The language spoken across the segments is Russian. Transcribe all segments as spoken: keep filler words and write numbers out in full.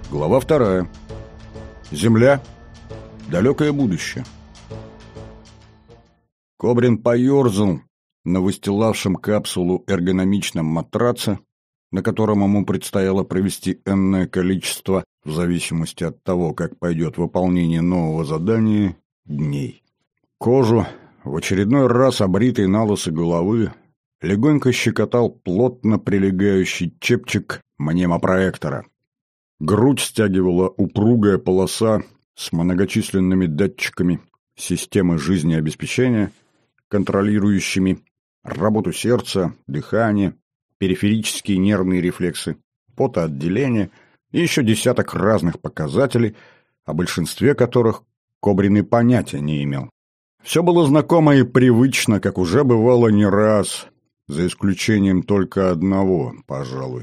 Глава вторая. Земля. Далекое будущее. Кобрин поерзал на выстилавшем капсулу эргономичном матраце, на котором ему предстояло провести энное количество, в зависимости от того, как пойдет выполнение нового задания, дней. Кожу, в очередной раз обритой налысо головы, легонько щекотал плотно прилегающий чепчик мнемопроектора. Грудь стягивала упругая полоса с многочисленными датчиками системы жизнеобеспечения, контролирующими работу сердца, дыхание, периферические нервные рефлексы, потоотделение и еще десяток разных показателей, о большинстве которых Кобрин и понятия не имел. Все было знакомо и привычно, как уже бывало не раз, за исключением только одного, пожалуй.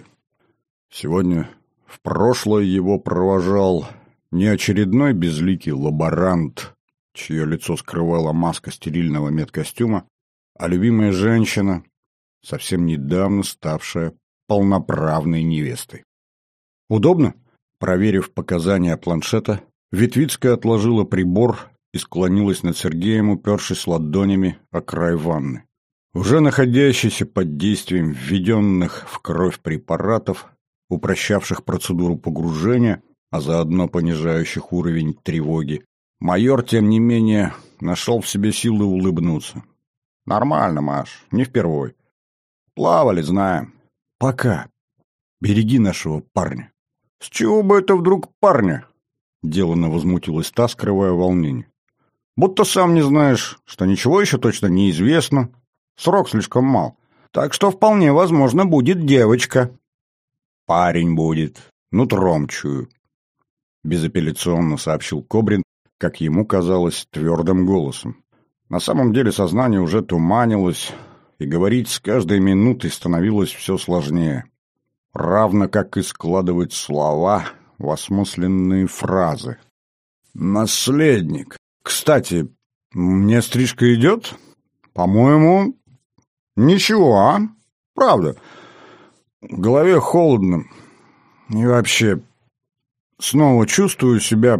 Сегодня в прошлое его провожал не очередной безликий лаборант, чье лицо скрывала маска стерильного медкостюма, а любимая женщина, совсем недавно ставшая полноправной невестой. «Удобно?» Проверив показания планшета, Ветвицкая отложила прибор и склонилась над Сергеем, упершись ладонями о край ванны. Уже находящийся под действием введенных в кровь препаратов, упрощавших процедуру погружения, а заодно понижающих уровень тревоги, майор, тем не менее, нашел в себе силы улыбнуться. «Нормально, Маш, не впервой. Плавали, знаем. Пока. Береги нашего парня». «С чего бы это вдруг парня?» — деланно возмутилась та, скрывая волнение. «Будто сам не знаешь, что ничего еще точно не известно. Срок слишком мал. Так что вполне возможно будет девочка». «Парень будет. Нутром чую», — безапелляционно сообщил Кобрин, как ему казалось, твердым голосом. На самом деле сознание уже туманилось, и говорить с каждой минутой становилось все сложнее. Равно как и складывать слова в осмысленные фразы. «Наследник. Кстати, мне стрижка идет? По-моему, ничего, а? Правда. В голове холодно. И вообще, снова чувствую себя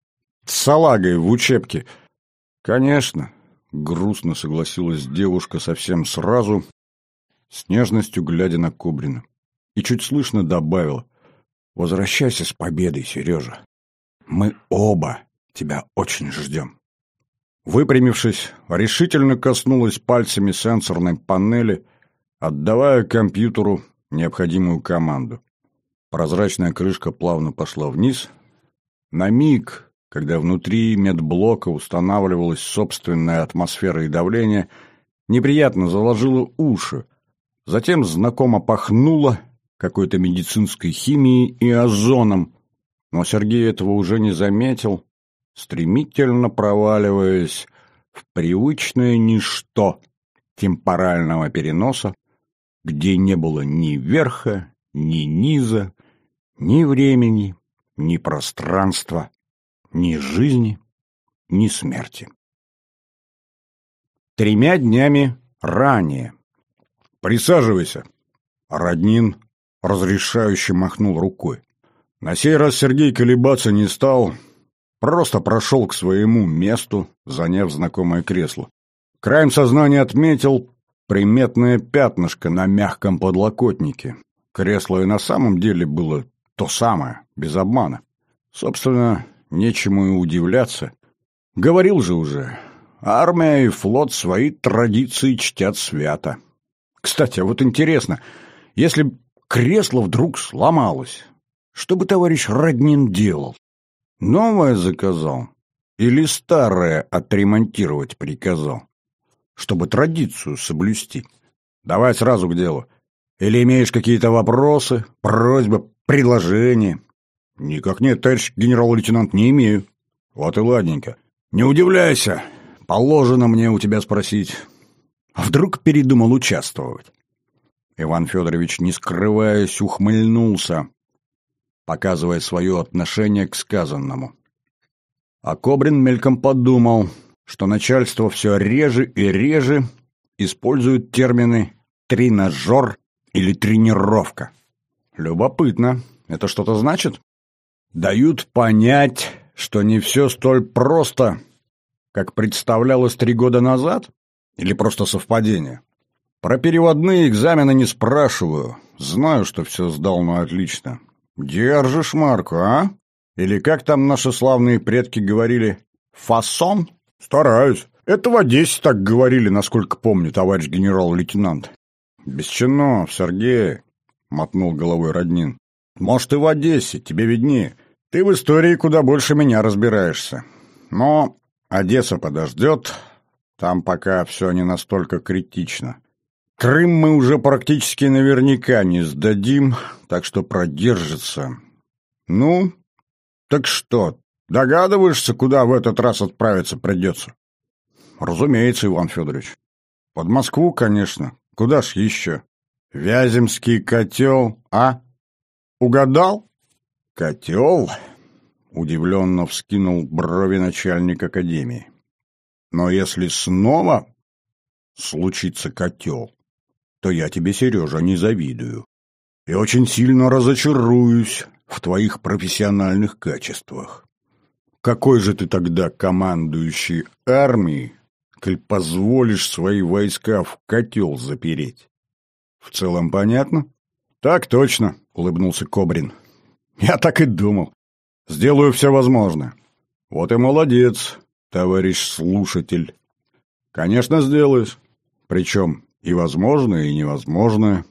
салагой в учебке». «Конечно», — грустно согласилась девушка совсем сразу, с нежностью глядя на Кобрина. И чуть слышно добавила: «Возвращайся с победой, Сережа. Мы оба тебя очень ждем». Выпрямившись, решительно коснулась пальцами сенсорной панели, отдавая компьютеру необходимую команду. Прозрачная крышка плавно пошла вниз. На миг, когда внутри медблока устанавливалась собственная атмосфера и давление, неприятно заложило уши. Затем знакомо пахнуло какой-то медицинской химией и озоном, но Сергей этого уже не заметил, стремительно проваливаясь в привычное ничто темпорального переноса, где не было ни верха, ни низа, ни времени, ни пространства, ни жизни, ни смерти. Тремя днями ранее. «Присаживайся!» Роднин разрешающе махнул рукой. На сей раз Сергей колебаться не стал, просто прошел к своему месту, заняв знакомое кресло. Краем сознания отметил приметное пятнышко на мягком подлокотнике. Кресло и на самом деле было то самое, без обмана. Собственно, нечему и удивляться. Говорил же уже, армия и флот свои традиции чтят свято. Кстати, а вот интересно, если кресло вдруг сломалось, что бы товарищ Роднин делал? Новое заказал или старое отремонтировать приказал? Чтобы традицию соблюсти. Давай сразу к делу. Или имеешь какие-то вопросы, просьбы, предложения? Никак нет, товарищ генерал-лейтенант, не имею. Вот и ладненько. Не удивляйся, положено мне у тебя спросить. А вдруг передумал участвовать? Иван Федорович, не скрываясь, ухмыльнулся, показывая свое отношение к сказанному. А Кобрин мельком подумал, что начальство все реже и реже использует термины «тренажер» или «тренировка». Любопытно. Это что-то значит? дают понять, что не все столь просто, как представлялось три года назад? Или просто совпадение? Про переводные экзамены не спрашиваю. Знаю, что все сдал на отлично. Держишь марку, а? Или как там наши славные предки говорили? Фасон? Стараюсь. Это в Одессе так говорили, насколько помню, товарищ генерал-лейтенант. Без чинов, Сергей, мотнул головой Роднин. Может, и в Одессе, тебе виднее. Ты в истории куда больше меня разбираешься. Но Одесса подождет, там пока все не настолько критично. Крым мы уже практически наверняка не сдадим, так что продержится. Ну, так что, догадываешься, куда в этот раз отправиться придется? Разумеется, Иван Федорович. Под Москву, конечно. Куда ж еще? Вяземский котел, а? Угадал? Котел? Удивленно вскинул брови начальник академии. Но если снова случится котел, то я тебе, Сережа, не завидую. И очень сильно разочаруюсь в твоих профессиональных качествах. Какой же ты тогда командующий армией, коль позволишь свои войска в котел запереть? В целом понятно? Так точно, улыбнулся Кобрин. Я так и думал. Сделаю все возможное. Вот и молодец, товарищ слушатель. Конечно, сделаешь. Причем и возможное, и невозможное.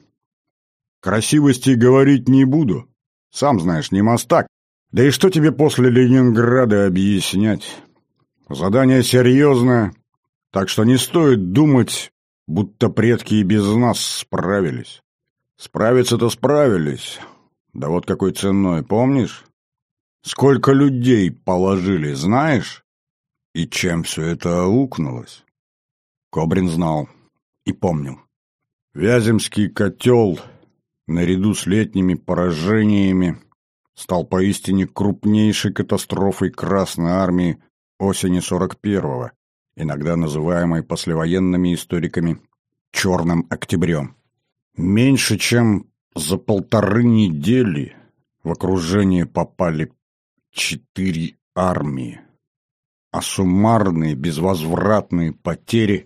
Красивостей говорить не буду. Сам знаешь, не мастак. Да и что тебе после Ленинграда объяснять? Задание серьезное, так что не стоит думать, будто предки и без нас справились. Справиться-то справились. Да вот какой ценой, помнишь? Сколько людей положили, знаешь? И чем все это аукнулось? Кобрин знал и помнил. Вяземский котел, наряду с летними поражениями, стал поистине крупнейшей катастрофой Красной Армии осени сорок первого, иногда называемой послевоенными историками «Черным октябрем». Меньше чем за полторы недели в окружение попали четыре армии, а суммарные безвозвратные потери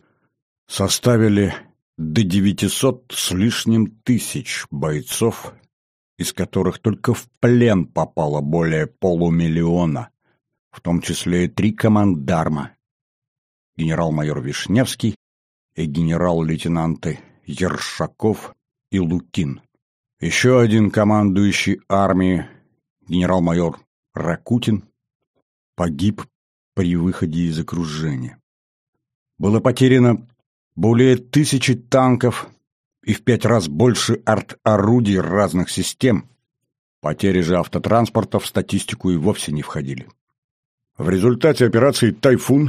составили до девятисот с лишним тысяч бойцов, из которых только в плен попало более полумиллиона, в том числе и три командарма: генерал-майор Вишневский и генерал-лейтенанты Ершаков и Лукин. Еще один командующий армией, генерал-майор Ракутин, погиб при выходе из окружения. Было потеряно более тысячи танков и в пять раз больше арт-орудий разных систем. Потери же автотранспорта в статистику и вовсе не входили. В результате операции «Тайфун»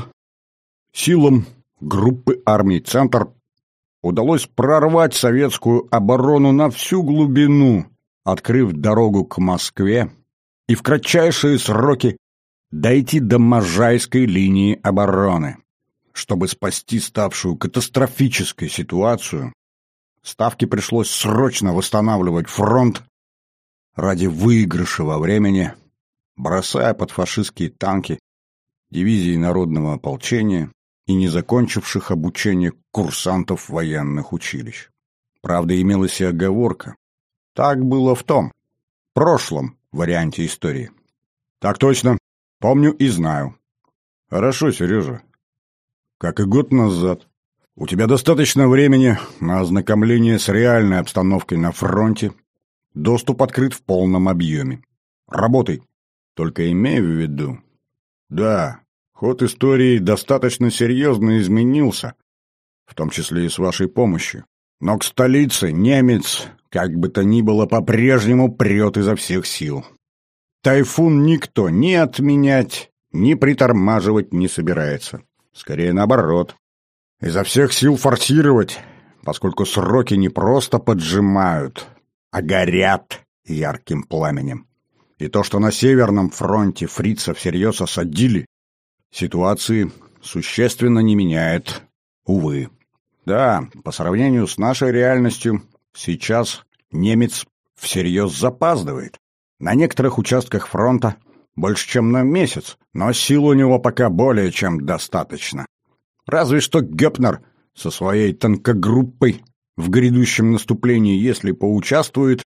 силам группы армий «Центр» удалось прорвать советскую оборону на всю глубину, открыв дорогу к Москве, и в кратчайшие сроки дойти до Можайской линии обороны. Чтобы спасти ставшую катастрофической ситуацию, Ставке пришлось срочно восстанавливать фронт ради выигрыша во времени, бросая под фашистские танки дивизии народного ополчения и не закончивших обучение курсантов военных училищ. Правда, имелась и оговорка. Так было в том, прошлом варианте истории. Так точно, помню и знаю. Хорошо, Сережа. Как и год назад. У тебя достаточно времени на ознакомление с реальной обстановкой на фронте. Доступ открыт в полном объеме. Работай. Только имей в виду. Да, ход истории достаточно серьезно изменился, в том числе и с вашей помощью. Но к столице немец, как бы то ни было, по-прежнему прет изо всех сил. Тайфун никто ни отменять, ни притормаживать не собирается. Скорее наоборот. Изо всех сил форсировать, поскольку сроки не просто поджимают, а горят ярким пламенем. И то, что на Северном фронте фрицев всерьез осадили, ситуации существенно не меняет, увы. Да, по сравнению с нашей реальностью, сейчас немец всерьез запаздывает. На некоторых участках фронта больше, чем на месяц, но сил у него пока более чем достаточно. Разве что Гёпнер со своей танкогруппой в грядущем наступлении, если поучаствует,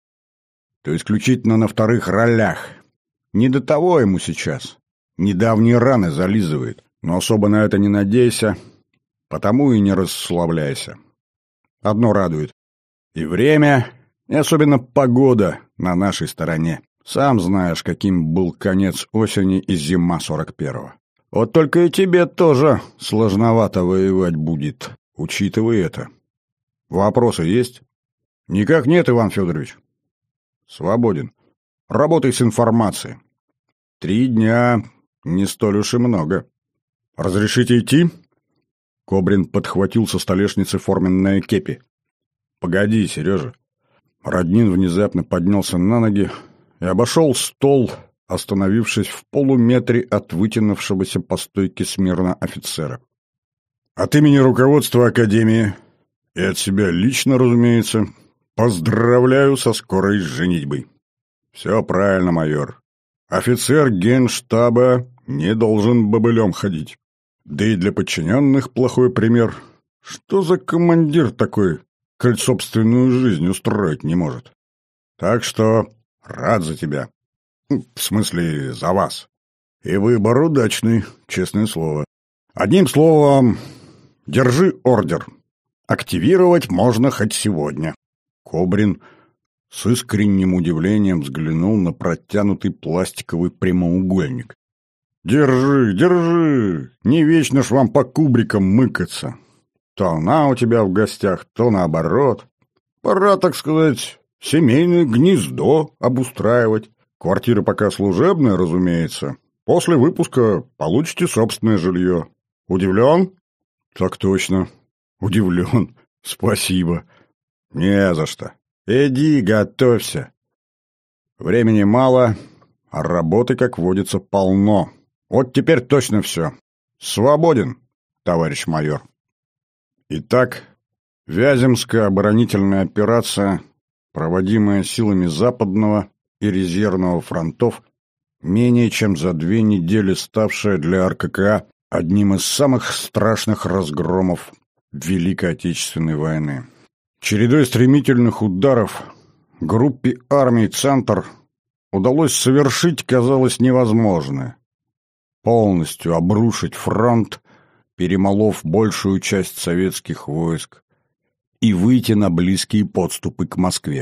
то исключительно на вторых ролях. Не до того ему сейчас. Недавние раны зализывает, но особо на это не надейся, потому и не расслабляйся. Одно радует. И время, и особенно погода на нашей стороне. Сам знаешь, каким был конец осени и зима сорок первого. Вот только и тебе тоже сложновато воевать будет, учитывая это. Вопросы есть? Никак нет, Иван Федорович. Свободен. Работай с информацией. Три дня не столь уж и много. Разрешите идти? Кобрин подхватил со столешницы форменное кепи. Погоди, Сережа. Роднин внезапно поднялся на ноги и обошел стол, остановившись в полуметре от вытянувшегося по стойке смирно офицера. От имени руководства Академии и от себя лично, разумеется, поздравляю со скорой женитьбой. Все правильно, майор. Офицер генштаба не должен бобылем ходить. Да и для подчиненных плохой пример. Что за командир такой, коль собственную жизнь устроить не может? Так что рад за тебя. В смысле, за вас. И выбор удачный, честное слово. Одним словом, держи ордер. Активировать можно хоть сегодня. Кобрин с искренним удивлением взглянул на протянутый пластиковый прямоугольник. «Держи, держи! Не вечно ж вам по кубрикам мыкаться. То она у тебя в гостях, то наоборот. Пора, так сказать, семейное гнездо обустраивать. Квартира пока служебная, разумеется. После выпуска получите собственное жилье. Удивлен?» «Так точно. Удивлен. Спасибо». «Не за что. Иди, готовься. Времени мало, а работы, как водится, полно. Вот теперь точно все. Свободен, товарищ майор». Итак, Вяземская оборонительная операция, проводимая силами Западного и Резервного фронтов, менее чем за две недели ставшая для эр ка ка а одним из самых страшных разгромов Великой Отечественной войны. Чередой стремительных ударов группе армий «Центр» удалось совершить, казалось, невозможное. Полностью обрушить фронт, перемолов большую часть советских войск, и выйти на близкие подступы к Москве.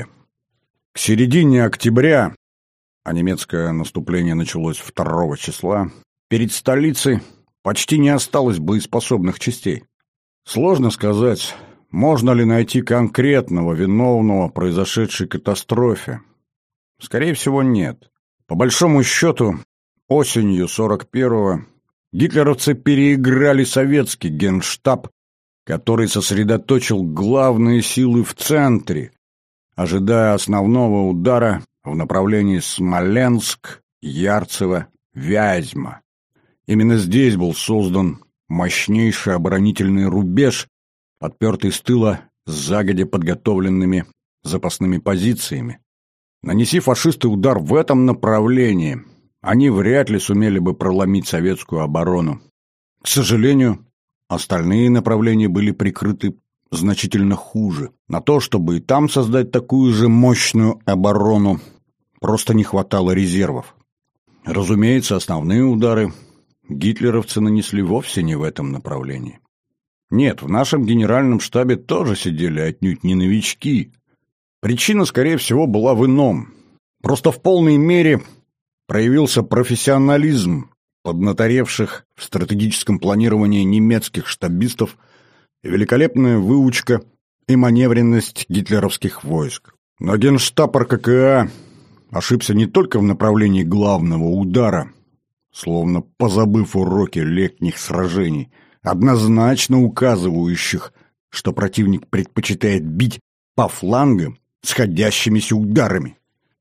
К середине октября, а немецкое наступление началось второго числа, перед столицей почти не осталось боеспособных частей. Сложно сказать, можно ли найти конкретного виновного произошедшей катастрофе. Скорее всего, нет. По большому счету, осенью сорок первого гитлеровцы переиграли советский генштаб, который сосредоточил главные силы в центре, ожидая основного удара в направлении Смоленск, Ярцево, Вязьма. Именно здесь был создан мощнейший оборонительный рубеж, подпертый с тыла загодя подготовленными запасными позициями. Нанеси фашисты удар в этом направлении, они вряд ли сумели бы проломить советскую оборону. К сожалению, остальные направления были прикрыты значительно хуже. На то, чтобы и там создать такую же мощную оборону, просто не хватало резервов. Разумеется, основные удары гитлеровцы нанесли вовсе не в этом направлении. Нет, в нашем генеральном штабе тоже сидели отнюдь не новички. Причина, скорее всего, была в ином. Просто в полной мере проявился профессионализм поднаторевших в стратегическом планировании немецких штабистов и великолепная выучка и маневренность гитлеровских войск. Но генштаб эр ка ка а ошибся не только в направлении главного удара, словно позабыв уроки летних сражений, однозначно указывающих, что противник предпочитает бить по флангам сходящимися ударами.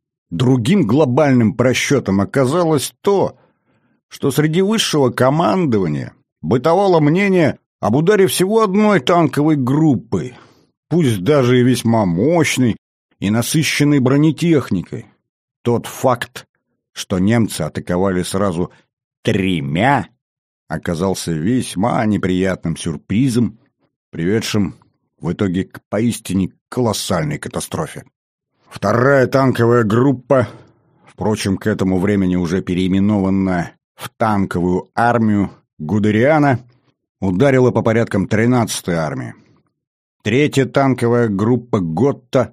Другим глобальным просчетом оказалось то, что среди высшего командования бытовало мнение об ударе всего одной танковой группы, пусть даже и весьма мощной и насыщенной бронетехникой. тот факт, что немцы атаковали сразу тремя, оказался весьма неприятным сюрпризом, приведшим в итоге к поистине колоссальной катастрофе. Вторая танковая группа, впрочем, к этому времени уже переименованная в танковую армию Гудериана, ударила по порядкам тринадцатой армии. Третья танковая группа Готта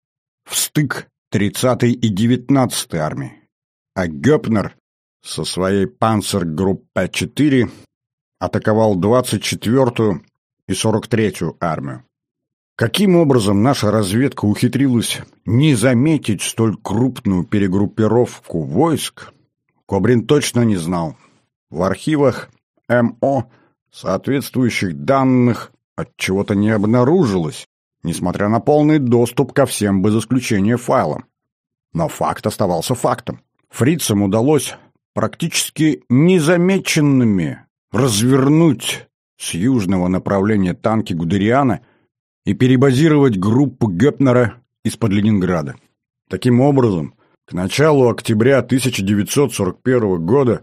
в стык тридцатой и девятнадцатой армии, а Гёпнер со своей Панцергруппе четыре атаковал двадцать четвёртую и сорок третью армию. Каким образом наша разведка ухитрилась не заметить столь крупную перегруппировку войск, Кобрин точно не знал. В архивах МО соответствующих данных отчего-то не обнаружилось, несмотря на полный доступ ко всем без исключения файлам. Но факт оставался фактом. Фрицам удалось практически незамеченными развернуть с южного направления танки Гудериана и перебазировать группу Гёпнера из-под Ленинграда. Таким образом, к началу октября тысяча девятьсот сорок первого года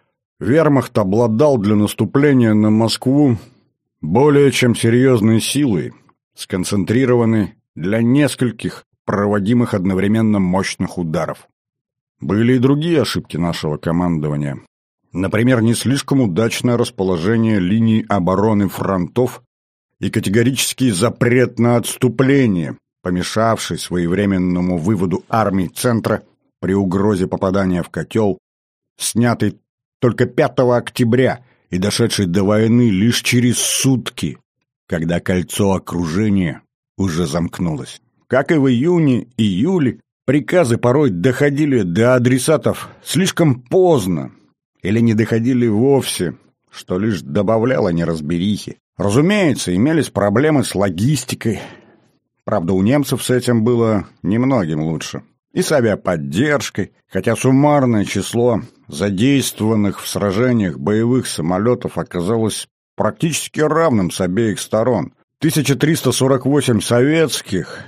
вермахт обладал для наступления на Москву более чем серьезной силой, сконцентрированной для нескольких проводимых одновременно мощных ударов. Были и другие ошибки нашего командования. Например, не слишком удачное расположение линий обороны фронтов и категорический запрет на отступление, помешавший своевременному выводу армий центра при угрозе попадания в котел, снятый только пятого октября и дошедший до войны лишь через сутки, когда кольцо окружения уже замкнулось. Как и в июне-июле, приказы порой доходили до адресатов слишком поздно или не доходили вовсе, что лишь добавляло неразберихи. Разумеется, имелись проблемы с логистикой. Правда, у немцев с этим было немногим лучше. И с авиаподдержкой, хотя суммарное число задействованных в сражениях боевых самолетов оказалось практически равным с обеих сторон. тысяча триста сорок восемь советских,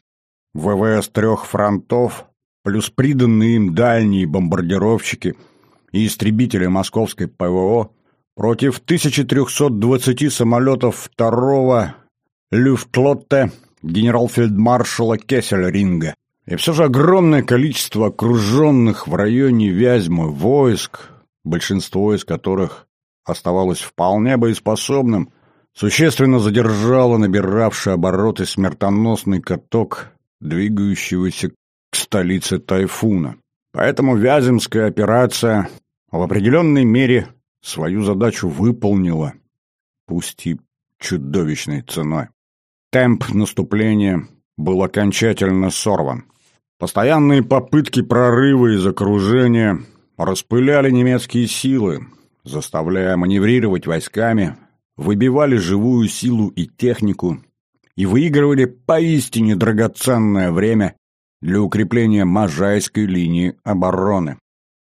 ВВС трех фронтов, плюс приданные им дальние бомбардировщики и истребители московской ПВО, против тысяча триста двадцать самолетов второго Люфтфлотте генерал-фельдмаршала Кессельринга. И все же огромное количество окруженных в районе Вязьмы войск, большинство из которых оставалось вполне боеспособным, существенно задержало набиравший обороты смертоносный каток, двигающегося к столице тайфуна. Поэтому Вяземская операция в определенной мере свою задачу выполнила, пусть и чудовищной ценой. Темп наступления был окончательно сорван. Постоянные попытки прорыва из окружения распыляли немецкие силы, заставляя маневрировать войсками, выбивали живую силу и технику и выигрывали поистине драгоценное время для укрепления Можайской линии обороны.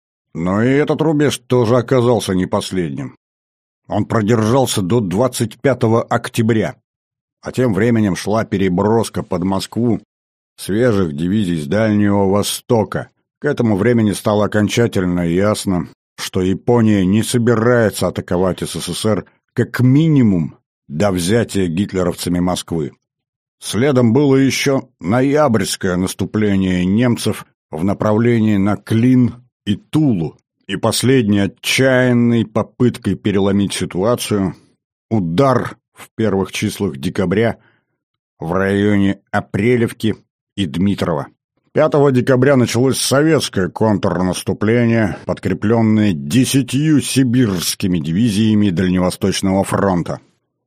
Но и этот рубеж тоже оказался не последним. Он продержался до двадцать пятого октября, а тем временем шла переброска под Москву свежих дивизий с Дальнего Востока. К этому времени стало окончательно ясно, что Япония не собирается атаковать СССР как минимум до взятия гитлеровцами Москвы. Следом было еще ноябрьское наступление немцев в направлении на Клин и Тулу, и последней отчаянной попыткой переломить ситуацию — удар в первых числах декабря в районе Апрелевки и Дмитрова. пятого декабря началось советское контрнаступление, подкрепленное десятью сибирскими дивизиями Дальневосточного фронта.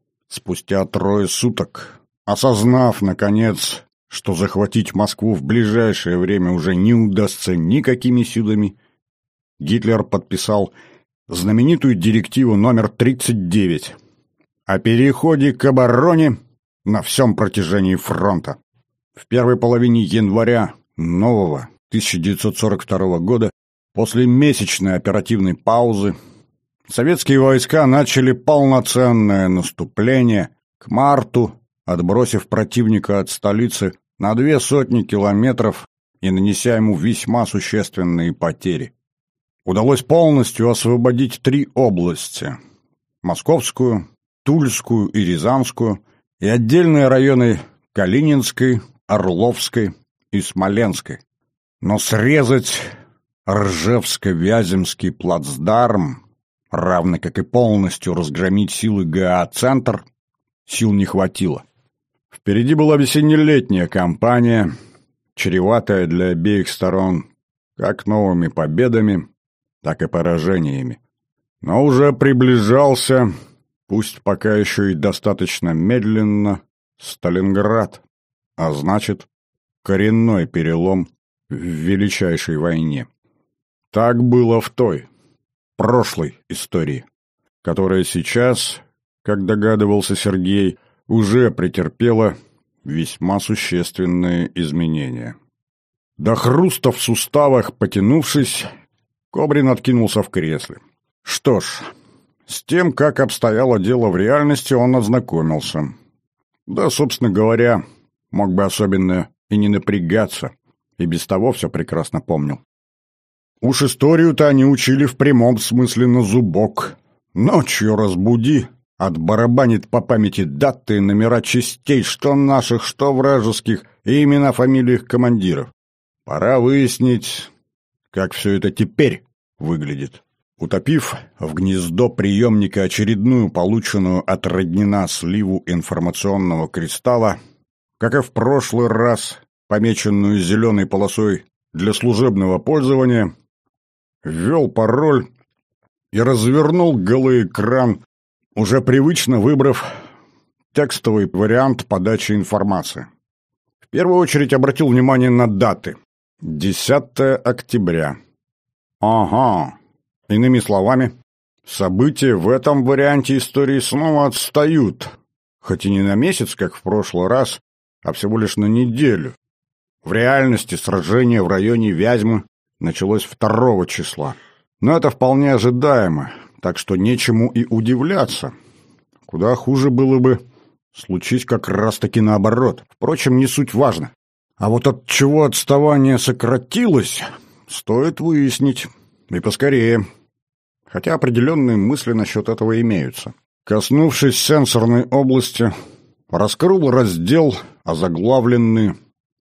Спустя трое суток, осознав, наконец, что захватить Москву в ближайшее время уже не удастся никакими силами, Гитлер подписал знаменитую директиву номер тридцать девять о переходе к обороне на всем протяжении фронта. В первой половине января нового тысяча девятьсот сорок второго года, после месячной оперативной паузы, советские войска начали полноценное наступление. К марту, отбросив противника от столицы на две сотни километров, и нанеся ему весьма существенные потери. Удалось полностью освободить три области – Московскую, Тульскую и Рязанскую, и отдельные районы Калининской, Орловской и Смоленской. Но срезать Ржевско-Вяземский плацдарм, равно как и полностью разгромить силы ГА-центр, сил не хватило. Впереди была весенне-летняя кампания, чреватая для обеих сторон как новыми победами, так и поражениями. Но уже приближался, пусть пока еще и достаточно медленно, Сталинград, а значит, коренной перелом в величайшей войне. Так было в той, прошлой истории, которая сейчас, как догадывался Сергей, уже претерпела весьма существенные изменения. До хруста в суставах потянувшись, Кобрин откинулся в кресле. Что ж, с тем, как обстояло дело в реальности, он ознакомился. Да, собственно говоря, мог бы особенно и не напрягаться, и без того все прекрасно помнил. Уж историю-то они учили в прямом смысле на зубок. Ночью разбуди, отбарабанит по памяти даты и номера частей, что наших, что вражеских, и имена, фамилии их командиров. Пора выяснить, как все это теперь выглядит. Утопив в гнездо приемника очередную полученную от Роднина сливу информационного кристалла, как и в прошлый раз, помеченную зеленой полосой для служебного пользования, ввел пароль и развернул голый экран, уже привычно выбрав текстовый вариант подачи информации. В первую очередь обратил внимание на даты. десятое октября. Ага. Иными словами, события в этом варианте истории снова отстают, хоть и не на месяц, как в прошлый раз, а всего лишь на неделю. В реальности сражение в районе Вязьмы началось второго числа. Но это вполне ожидаемо, так что нечему и удивляться. Куда хуже было бы случись как раз-таки наоборот. Впрочем, не суть важно. А вот от чего отставание сократилось, стоит выяснить. И поскорее. Хотя определенные мысли насчет этого имеются. Коснувшись сенсорной области, раскрыл раздел, озаглавленный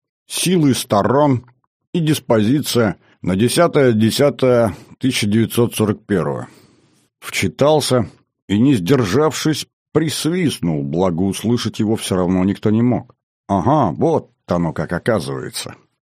«Силы сторон и диспозиция на десятое десятое тысяча девятьсот сорок первого». Вчитался и, не сдержавшись, присвистнул, благо услышать его все равно никто не мог. Ага, вот оно как оказывается.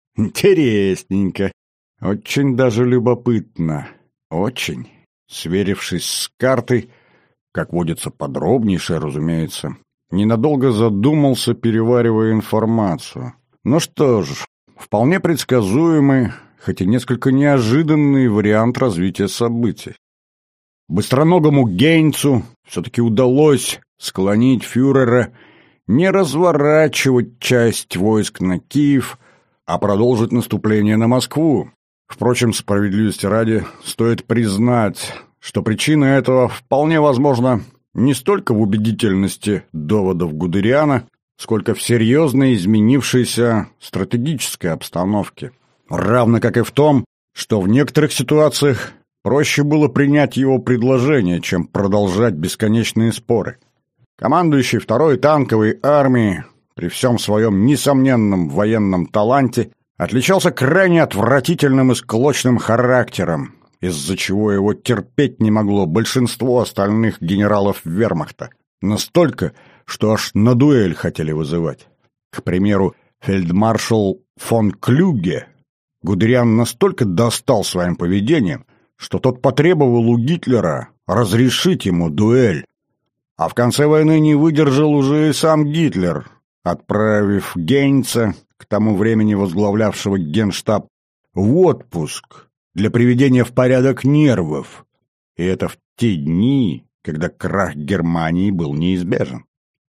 Интересненько. Очень даже любопытно. Очень. Сверившись с картой, как водится подробнейшее, разумеется, ненадолго задумался, переваривая информацию. Ну что ж, вполне предсказуемый, хоть и несколько неожиданный вариант развития событий. Быстроногому Гейнцу все-таки удалось склонить фюрера не разворачивать часть войск на Киев, а продолжить наступление на Москву. Впрочем, справедливости ради, стоит признать, что причина этого вполне возможно не столько в убедительности доводов Гудериана, сколько в серьезно изменившейся стратегической обстановке. Равно как и в том, что в некоторых ситуациях проще было принять его предложение, чем продолжать бесконечные споры. Командующий второй танковой армией, при всем своем несомненном военном таланте, отличался крайне отвратительным и склочным характером, из-за чего его терпеть не могло большинство остальных генералов вермахта. Настолько, что аж на дуэль хотели вызывать. К примеру, фельдмаршал фон Клюге Гудериан настолько достал своим поведением, что тот потребовал у Гитлера разрешить ему дуэль. А в конце войны не выдержал уже и сам Гитлер, отправив Гейнца, к тому времени возглавлявшего Генштаб, в отпуск для приведения в порядок нервов. И это в те дни, когда крах Германии был неизбежен.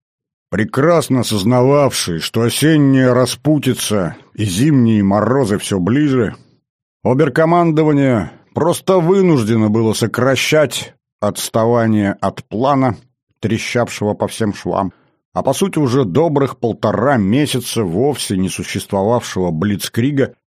Прекрасно сознававший, что осенняя распутица и зимние морозы все ближе, оберкомандование просто вынуждено было сокращать отставание от плана, трещавшего по всем швам, а по сути уже добрых полтора месяца вовсе не существовавшего блицкрига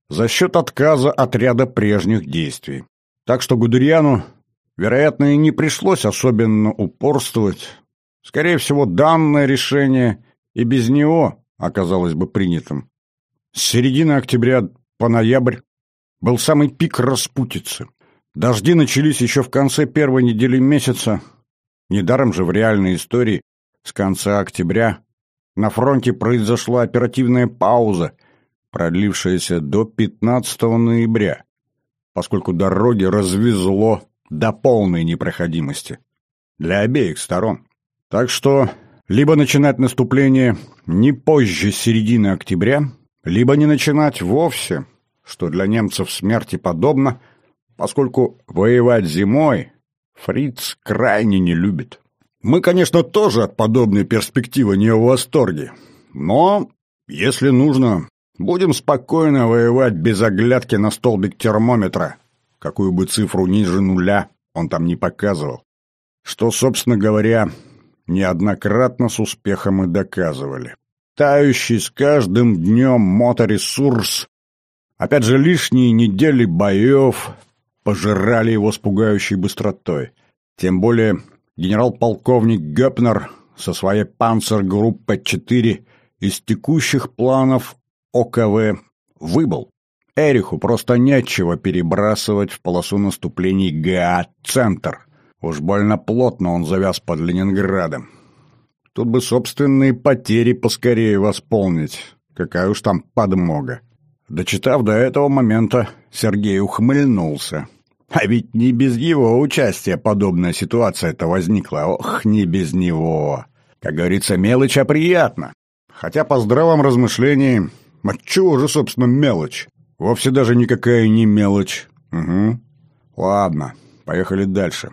за счет отказа от ряда прежних действий. Так что Гудериану, вероятно, и не пришлось особенно упорствовать. Скорее всего, данное решение и без него оказалось бы принятым. С середины октября по ноябрь был самый пик распутицы. Дожди начались еще в конце первой недели месяца. Недаром же в реальной истории с конца октября на фронте произошла оперативная пауза, продлившаяся до пятнадцатого ноября, поскольку дороги развезло до полной непроходимости для обеих сторон. Так что либо начинать наступление не позже середины октября, либо не начинать вовсе, что для немцев смерти подобно, поскольку воевать зимой фриц крайне не любит. Мы, конечно, тоже от подобной перспективы не в восторге, но, если нужно, будем спокойно воевать без оглядки на столбик термометра, какую бы цифру ниже нуля он там не показывал. Что, собственно говоря, неоднократно с успехом и доказывали. Тающий с каждым днем моторесурс, опять же, лишние недели боев пожирали его с пугающей быстротой. Тем более генерал-полковник Гёпнер со своей панцергруппой четыре из текущих планов о ка вэ выбыл. Эриху просто нечего перебрасывать в полосу наступлений ГА-центр. Уж больно плотно он завяз под Ленинградом. Тут бы собственные потери поскорее восполнить. Какая уж там подмога. Дочитав до этого момента, Сергей ухмыльнулся. А ведь не без его участия подобная ситуация-то возникла. Ох, не без него. Как говорится, мелочь, а приятно. Хотя по здравом размышлении, отчего же, собственно, мелочь? Вовсе даже никакая не мелочь. Угу. Ладно, поехали дальше.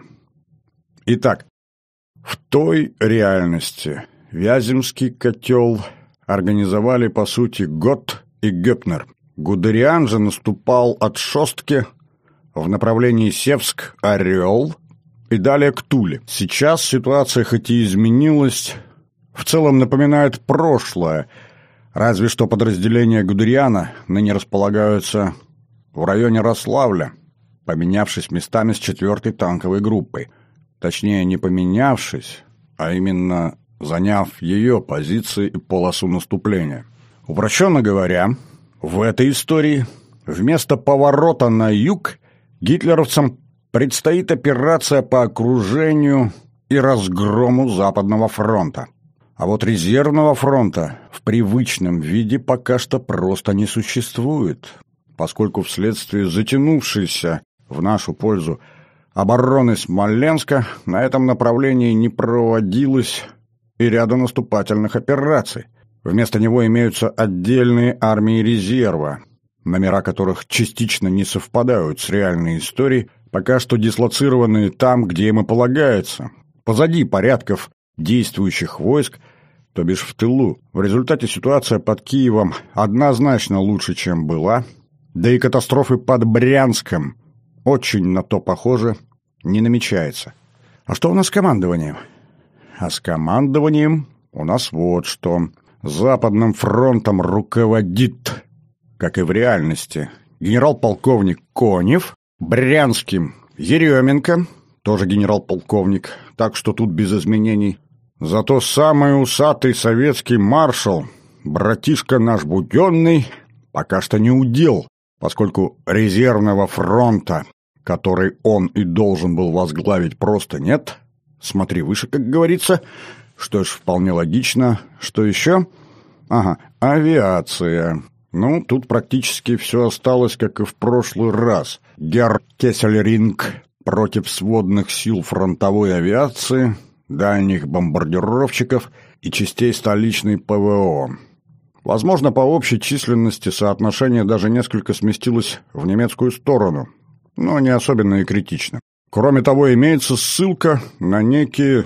Итак, в той реальности Вяземский котел организовали, по сути, Гот и Гёпнер. Гудериан же наступал от Шостки в направлении Севск-Орел и далее к Туле. Сейчас ситуация хоть и изменилась, в целом напоминает прошлое, разве что подразделения Гудериана ныне располагаются в районе Рославля, поменявшись местами с четвертой танковой группой. Точнее, не поменявшись, а именно заняв ее позиции и полосу наступления. Упрощенно говоря, в этой истории вместо поворота на юг гитлеровцам предстоит операция по окружению и разгрому Западного фронта. А вот резервного фронта в привычном виде пока что просто не существует, поскольку вследствие затянувшейся в нашу пользу обороны Смоленска на этом направлении не проводилось и ряда наступательных операций. Вместо него имеются отдельные армии резерва, номера которых частично не совпадают с реальной историей, пока что дислоцированные там, где им и полагается, позади порядков действующих войск, то бишь в тылу. В результате ситуация под Киевом однозначно лучше, чем была, да и катастрофы под Брянском очень на то похоже не намечается. А что у нас с командованием? А с командованием у нас вот что. Западным фронтом руководит, как и в реальности, генерал-полковник Конев, Брянским Еременко, тоже генерал-полковник, так что тут без изменений. Зато самый усатый советский маршал, братишка наш Буденный, пока что не удел, поскольку резервного фронта, который он и должен был возглавить, просто нет. Смотри выше, как говорится. Что ж, вполне логично. Что еще? Ага, авиация. Ну, тут практически все осталось, как и в прошлый раз. Герр Кессельринг против сводных сил фронтовой авиации, дальних бомбардировщиков и частей столичной ПВО. Возможно, по общей численности соотношение даже несколько сместилось в немецкую сторону, но не особенно и критично. Кроме того, имеется ссылка на некий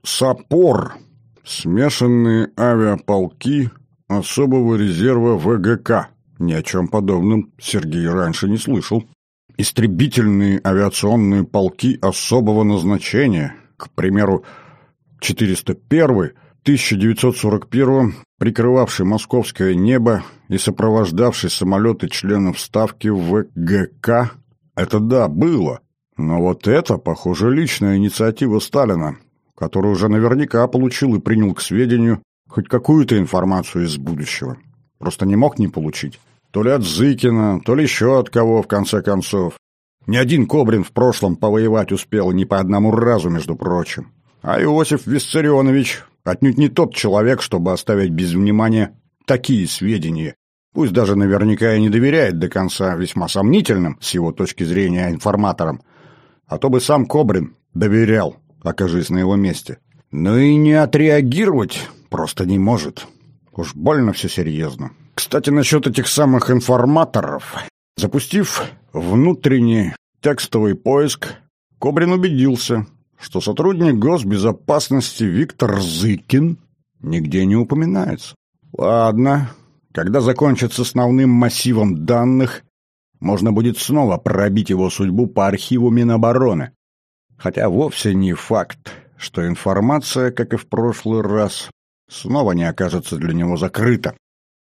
САПОР, смешанные авиаполки особого резерва ВГК. Ни о чем подобном Сергей раньше не слышал. Истребительные авиационные полки особого назначения, к примеру, четыреста первый, тысяча девятьсот сорок первом прикрывавший московское небо и сопровождавший самолеты членов Ставки в ГК, это да, было. Но вот это, похоже, личная инициатива Сталина, который уже наверняка получил и принял к сведению хоть какую-то информацию из будущего. Просто не мог не получить. То ли от Зыкина, то ли еще от кого, в конце концов. Ни один Кобрин в прошлом повоевать успел, ни по одному разу, между прочим. А Иосиф Виссарионович отнюдь не тот человек, чтобы оставить без внимания такие сведения. Пусть даже наверняка и не доверяет до конца весьма сомнительным, с его точки зрения, информаторам. А то бы сам Кобрин доверял, окажись на его месте. Но и не отреагировать просто не может. Уж больно все серьезно. Кстати, насчет этих самых информаторов. Запустив внутренний текстовый поиск, Кобрин убедился, что сотрудник госбезопасности Виктор Зыкин нигде не упоминается. Ладно, когда закончится с основным массивом данных, можно будет снова пробить его судьбу по архиву Минобороны. Хотя вовсе не факт, что информация, как и в прошлый раз, снова не окажется для него закрыта.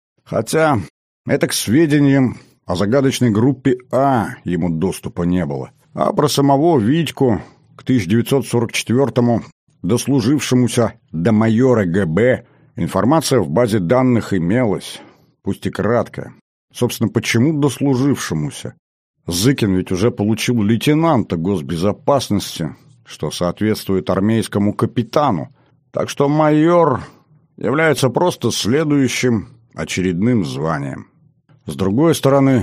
Хотя это к сведениям о загадочной группе А ему доступа не было. А про самого Витьку, к тысяча девятьсот сорок четвёртому дослужившемуся до майора ГБ, информация в базе данных имелась, пусть и кратко. Собственно, почему дослужившемуся? Зыкин ведь уже получил лейтенанта госбезопасности, что соответствует армейскому капитану. Так что майор является просто следующим очередным званием. С другой стороны,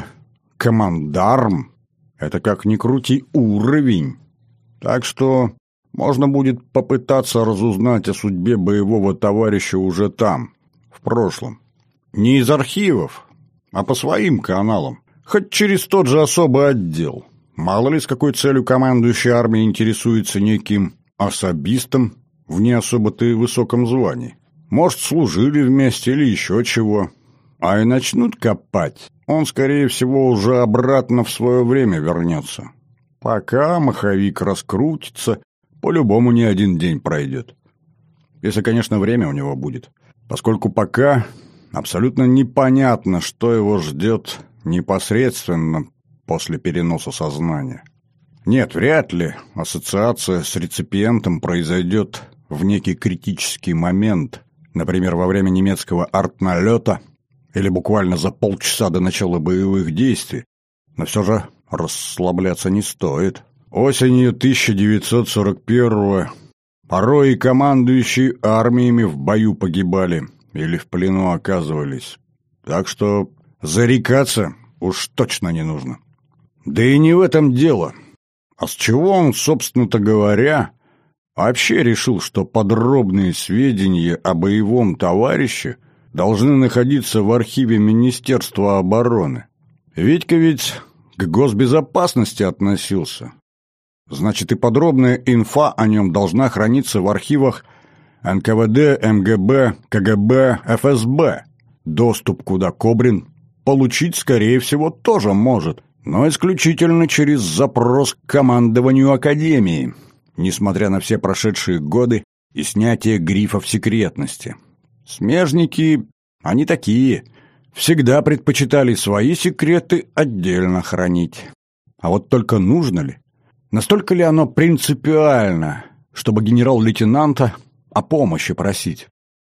командарм — это, как ни крути, уровень. Так что можно будет попытаться разузнать о судьбе боевого товарища уже там, в прошлом. Не из архивов, а по своим каналам. Хоть через тот же особый отдел. Мало ли, с какой целью командующий армией интересуется неким особистом в не особо-то и высоком звании. Может, служили вместе или еще чего. А и начнут копать, он, скорее всего, уже обратно в свое время вернется. Пока маховик раскрутится, по-любому не один день пройдет. Если, конечно, время у него будет. Поскольку пока абсолютно непонятно, что его ждет непосредственно после переноса сознания. Нет, вряд ли ассоциация с реципиентом произойдет в некий критический момент, например, во время немецкого артналета или буквально за полчаса до начала боевых действий, но все же расслабляться не стоит. Осенью тысяча девятьсот сорок первого порой и командующие армиями в бою погибали или в плену оказывались, так что зарекаться уж точно не нужно. Да и не в этом дело. А с чего он, собственно-то говоря, вообще решил, что подробные сведения о боевом товарище должны находиться в архиве Министерства обороны? Витька ведь к госбезопасности относился. Значит, и подробная инфа о нем должна храниться в архивах эн ка вэ дэ, эм гэ бэ, ка гэ бэ, эф эс бэ. Доступ куда Кобрин получить, скорее всего, тоже может, но исключительно через запрос к командованию Академии, несмотря на все прошедшие годы и снятие грифов секретности. Смежники, они такие, всегда предпочитали свои секреты отдельно хранить. А вот только нужно ли? Настолько ли оно принципиально, чтобы генерал-лейтенанта о помощи просить?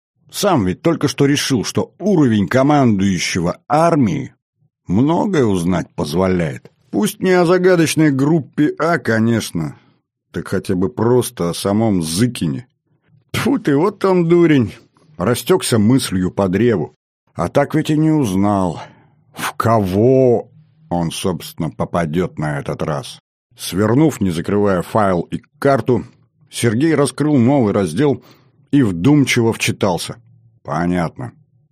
Сам ведь только что решил, что уровень командующего армии многое узнать позволяет. Пусть не о загадочной группе А, конечно, так хотя бы просто о самом Зыкине. Тьфу ты, вот он дурень, растекся мыслью по древу. А так ведь и не узнал, в кого он, собственно, попадет на этот раз. Свернув, не закрывая файл и карту, Сергей раскрыл новый раздел и вдумчиво вчитался. Понятно.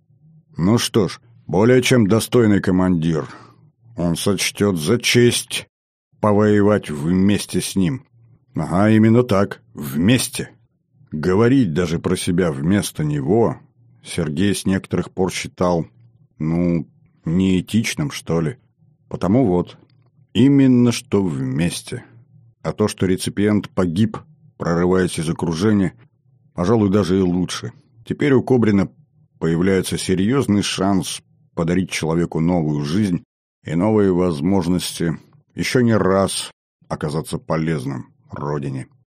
Ну что ж, более чем достойный командир. Он сочтет за честь повоевать вместе с ним. Ага, именно так, вместе. Говорить даже про себя вместо него Сергей с некоторых пор считал, ну, неэтичным, что ли. Потому вот, именно что вместе. А то, что реципиент погиб, прорываясь из окружения, пожалуй, даже и лучше. Теперь у Кобрина появляется серьезный шанс подарить человеку новую жизнь и новые возможности еще не раз оказаться полезным Родине.